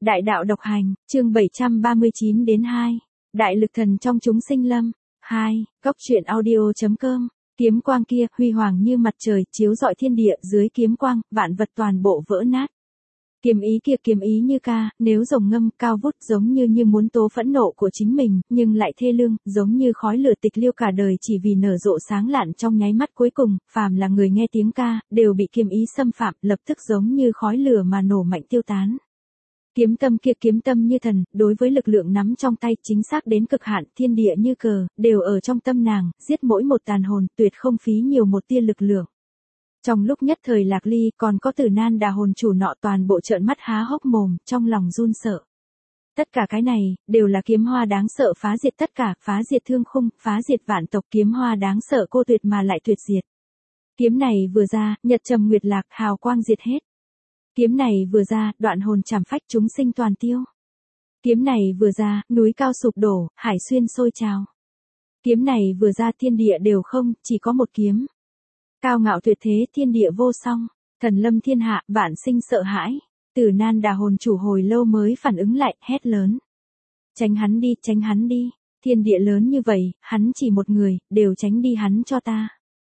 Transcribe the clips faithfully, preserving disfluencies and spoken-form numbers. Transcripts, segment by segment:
Đại đạo độc hành, chương bảy trăm ba mươi chín đến hai. Đại lực thần trong chúng sinh lâm. hai. Góc truyện audio chấm com. Kiếm quang kia, huy hoàng như mặt trời, chiếu rọi thiên địa, dưới kiếm quang, vạn vật toàn bộ vỡ nát. Kiếm ý kia kiếm ý như ca, nếu rồng ngâm, cao vút giống như như muốn tố phẫn nộ của chính mình, nhưng lại thê lương, giống như khói lửa tịch liêu cả đời chỉ vì nở rộ sáng lạn trong nháy mắt cuối cùng, phàm là người nghe tiếng ca, đều bị kiếm ý xâm phạm, lập tức giống như khói lửa mà nổ mạnh tiêu tán. Kiếm tâm kia kiếm tâm như thần, đối với lực lượng nắm trong tay chính xác đến cực hạn, thiên địa như cờ, đều ở trong tâm nàng, giết mỗi một tàn hồn, tuyệt không phí nhiều một tia lực lượng. Trong lúc nhất thời Lạc Ly, còn có Tử Nan Đà hồn chủ nọ toàn bộ trợn mắt há hốc mồm, trong lòng run sợ. Tất cả cái này, đều là kiếm hoa đáng sợ phá diệt tất cả, phá diệt thương khung, phá diệt vạn tộc, kiếm hoa đáng sợ cô tuyệt mà lại tuyệt diệt. Kiếm này vừa ra, nhật trầm nguyệt lạc, hào quang diệt hết. Kiếm này vừa ra, đoạn hồn chảm phách chúng sinh toàn tiêu. Kiếm này vừa ra, núi cao sụp đổ, hải xuyên sôi trào. Kiếm này vừa ra, thiên địa đều không, chỉ có một kiếm. Cao ngạo tuyệt thế, thiên địa vô song, thần lâm thiên hạ, vạn sinh sợ hãi. Tử Nan Đà hồn chủ hồi lâu mới phản ứng lại, hét lớn. Tránh hắn đi, tránh hắn đi, thiên địa lớn như vậy, hắn chỉ một người, đều tránh đi hắn cho ta.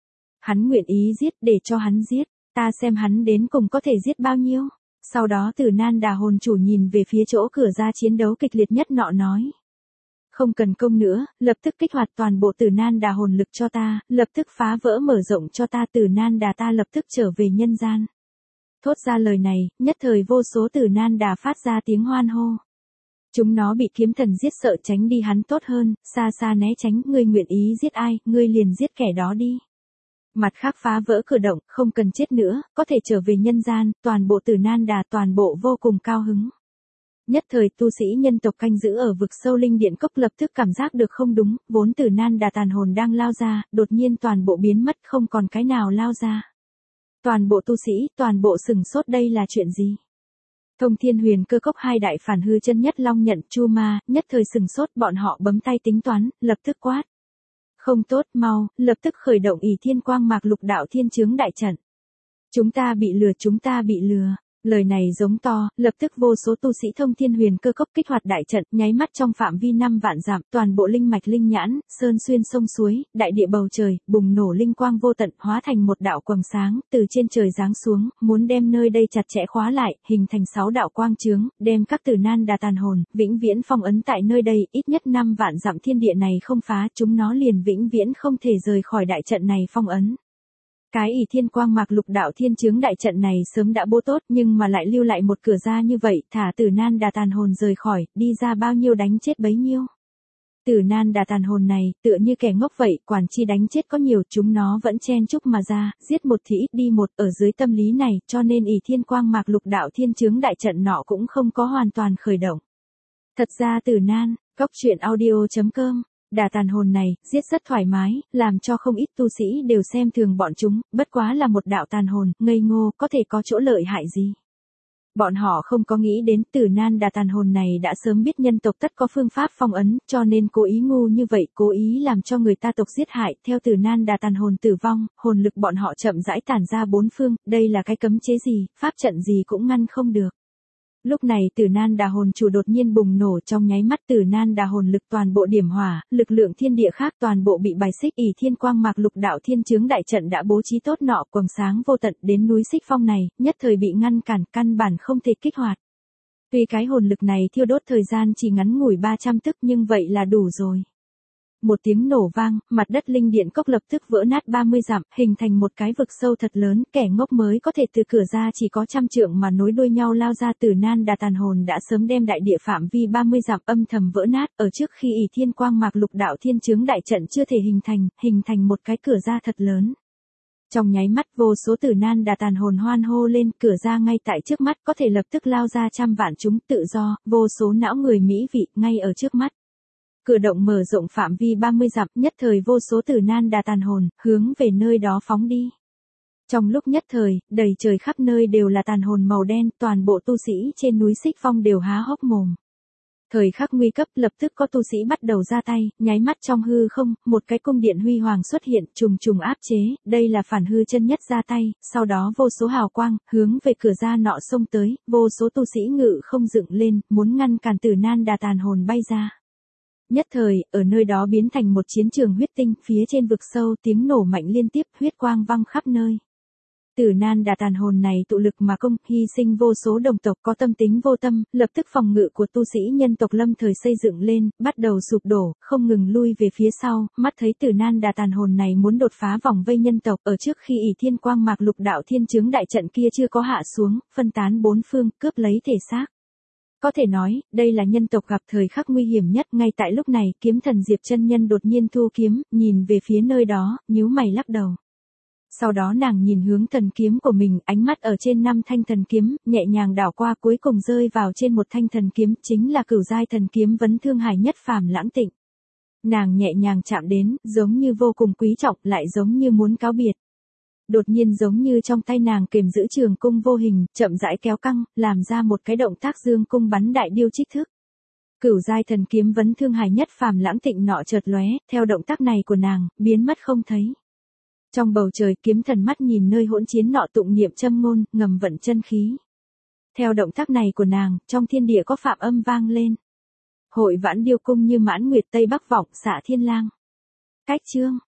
Hắn nguyện ý giết, để cho hắn giết. Ta xem hắn đến cùng có thể giết bao nhiêu. Sau đó Tử Nan Đà hồn chủ nhìn về phía chỗ cửa ra chiến đấu kịch liệt nhất nọ nói. Không cần công nữa, lập tức kích hoạt toàn bộ Tử Nan Đà hồn lực cho ta, lập tức phá vỡ mở rộng cho ta, Tử Nan Đà ta lập tức trở về nhân gian. Thốt ra lời này, nhất thời vô số Tử Nan Đà phát ra tiếng hoan hô. Chúng nó bị kiếm thần giết sợ tránh đi hắn tốt hơn, xa xa né tránh, ngươi nguyện ý giết ai, ngươi liền giết kẻ đó đi. Mặt khác phá vỡ cửa động, không cần chết nữa, có thể trở về nhân gian, toàn bộ Tử Nan Đà toàn bộ vô cùng cao hứng. Nhất thời tu sĩ nhân tộc canh giữ ở vực sâu linh điện cốc lập tức cảm giác được không đúng, vốn Tử Nan Đà tàn hồn đang lao ra, đột nhiên toàn bộ biến mất không còn cái nào lao ra. Toàn bộ tu sĩ, toàn bộ sừng sốt đây là chuyện gì? Thông Thiên Huyền Cơ Cốc hai đại phản hư chân nhất long nhận Chu Ma, nhất thời sừng sốt bọn họ bấm tay tính toán, lập tức quát. Không tốt, mau, lập tức khởi động ỷ thiên quang mạc lục đạo thiên chướng đại trận. Chúng ta bị lừa, chúng ta bị lừa. Lời này giống to, lập tức vô số tu sĩ Thông Thiên Huyền Cơ Cốc kích hoạt đại trận, nháy mắt trong phạm vi năm vạn dặm, toàn bộ linh mạch linh nhãn, sơn xuyên sông suối, đại địa bầu trời, bùng nổ linh quang vô tận, hóa thành một đạo quầng sáng, từ trên trời giáng xuống, muốn đem nơi đây chặt chẽ khóa lại, hình thành sáu đạo quang chướng, đem các Tử Nan Đà tàn hồn, vĩnh viễn phong ấn tại nơi đây, ít nhất năm vạn dặm thiên địa này không phá, chúng nó liền vĩnh viễn không thể rời khỏi đại trận này phong ấn. Cái ỷ thiên quang mạc lục đạo thiên chướng đại trận này sớm đã bố tốt nhưng mà lại lưu lại một cửa ra như vậy, thả Tử Nan Đà tàn hồn rời khỏi, đi ra bao nhiêu đánh chết bấy nhiêu. Tử Nan Đà tàn hồn này, tựa như kẻ ngốc vậy, quản chi đánh chết có nhiều, chúng nó vẫn chen chúc mà ra, giết một thì ít đi một, ở dưới tâm lý này, cho nên ỷ thiên quang mạc lục đạo thiên chướng đại trận nọ cũng không có hoàn toàn khởi động. Thật ra Tử Nan, góc truyện audio chấm com. Đà tàn hồn này, giết rất thoải mái, làm cho không ít tu sĩ đều xem thường bọn chúng, bất quá là một đạo tàn hồn, ngây ngô, có thể có chỗ lợi hại gì. Bọn họ không có nghĩ đến Tử Nan Đà tàn hồn này đã sớm biết nhân tộc tất có phương pháp phong ấn, cho nên cố ý ngu như vậy, cố ý làm cho người ta tộc giết hại, theo Tử Nan Đà tàn hồn tử vong, hồn lực bọn họ chậm rãi tản ra bốn phương, đây là cái cấm chế gì, pháp trận gì cũng ngăn không được. Lúc này Tử Nan Đà hồn chủ đột nhiên bùng nổ trong nháy mắt Tử Nan Đà hồn lực toàn bộ điểm hỏa, lực lượng thiên địa khác toàn bộ bị bài xích ỷ thiên quang mạc lục đạo thiên chướng đại trận đã bố trí tốt nọ quầng sáng vô tận đến núi Xích Phong này, nhất thời bị ngăn cản căn bản không thể kích hoạt. Tuy cái hồn lực này thiêu đốt thời gian chỉ ngắn ngủi ba trăm tức nhưng vậy là đủ rồi. Một tiếng nổ vang, mặt đất linh điện cốc lập tức vỡ nát ba mươi dặm, hình thành một cái vực sâu thật lớn, kẻ ngốc mới có thể từ cửa ra chỉ có trăm trượng mà nối đuôi nhau lao ra. Tử Nan Đà tàn hồn đã sớm đem đại địa phạm vi ba mươi dặm âm thầm vỡ nát, ở trước khi ỷ thiên quang mạc lục đạo thiên chướng đại trận chưa thể hình thành, hình thành một cái cửa ra thật lớn. Trong nháy mắt vô số Tử Nan Đà tàn hồn hoan hô lên, cửa ra ngay tại trước mắt có thể lập tức lao ra trăm vạn chúng tự do, vô số não người mỹ vị ngay ở trước mắt. Cửa động mở rộng phạm vi ba mươi dặm, nhất thời vô số Tử Nan Đà tàn hồn, hướng về nơi đó phóng đi. Trong lúc nhất thời, đầy trời khắp nơi đều là tàn hồn màu đen, toàn bộ tu sĩ trên núi Xích Phong đều há hốc mồm. Thời khắc nguy cấp lập tức có tu sĩ bắt đầu ra tay, nháy mắt trong hư không, một cái cung điện huy hoàng xuất hiện, trùng trùng áp chế, đây là phản hư chân nhất ra tay, sau đó vô số hào quang, hướng về cửa ra nọ xông tới, vô số tu sĩ ngự không dựng lên, muốn ngăn cản Tử Nan Đà tàn hồn bay ra. Nhất thời, ở nơi đó biến thành một chiến trường huyết tinh, phía trên vực sâu tiếng nổ mạnh liên tiếp, huyết quang văng khắp nơi. Tử Nan Đà tàn hồn này tụ lực mà công, hy sinh vô số đồng tộc có tâm tính vô tâm, lập tức phòng ngự của tu sĩ nhân tộc lâm thời xây dựng lên, bắt đầu sụp đổ, không ngừng lui về phía sau, mắt thấy Tử Nan Đà tàn hồn này muốn đột phá vòng vây nhân tộc, ở trước khi ỷ thiên quang mạc lục đạo thiên chướng đại trận kia chưa có hạ xuống, phân tán bốn phương, cướp lấy thể xác. Có thể nói, đây là nhân tộc gặp thời khắc nguy hiểm nhất, ngay tại lúc này, kiếm thần Diệp chân nhân đột nhiên thu kiếm, nhìn về phía nơi đó, nhíu mày lắc đầu. Sau đó nàng nhìn hướng thần kiếm của mình, ánh mắt ở trên năm thanh thần kiếm, nhẹ nhàng đảo qua cuối cùng rơi vào trên một thanh thần kiếm, chính là cửu giai thần kiếm vấn thương hải nhất phàm lãng tịnh. Nàng nhẹ nhàng chạm đến, giống như vô cùng quý trọng, lại giống như muốn cáo biệt. Đột nhiên giống như trong tay nàng kềm giữ trường cung vô hình, chậm rãi kéo căng, làm ra một cái động tác dương cung bắn đại điêu trích thức. Cửu giai thần kiếm vấn thương hải nhất phàm lãng tịnh nọ chợt lóe, theo động tác này của nàng, biến mất không thấy. Trong bầu trời kiếm thần mắt nhìn nơi hỗn chiến nọ tụng niệm châm ngôn, ngầm vận chân khí. Theo động tác này của nàng, trong thiên địa có phạm âm vang lên. Hội vãn điêu cung như mãn nguyệt tây bắc vọng xạ thiên lang. Cách chương.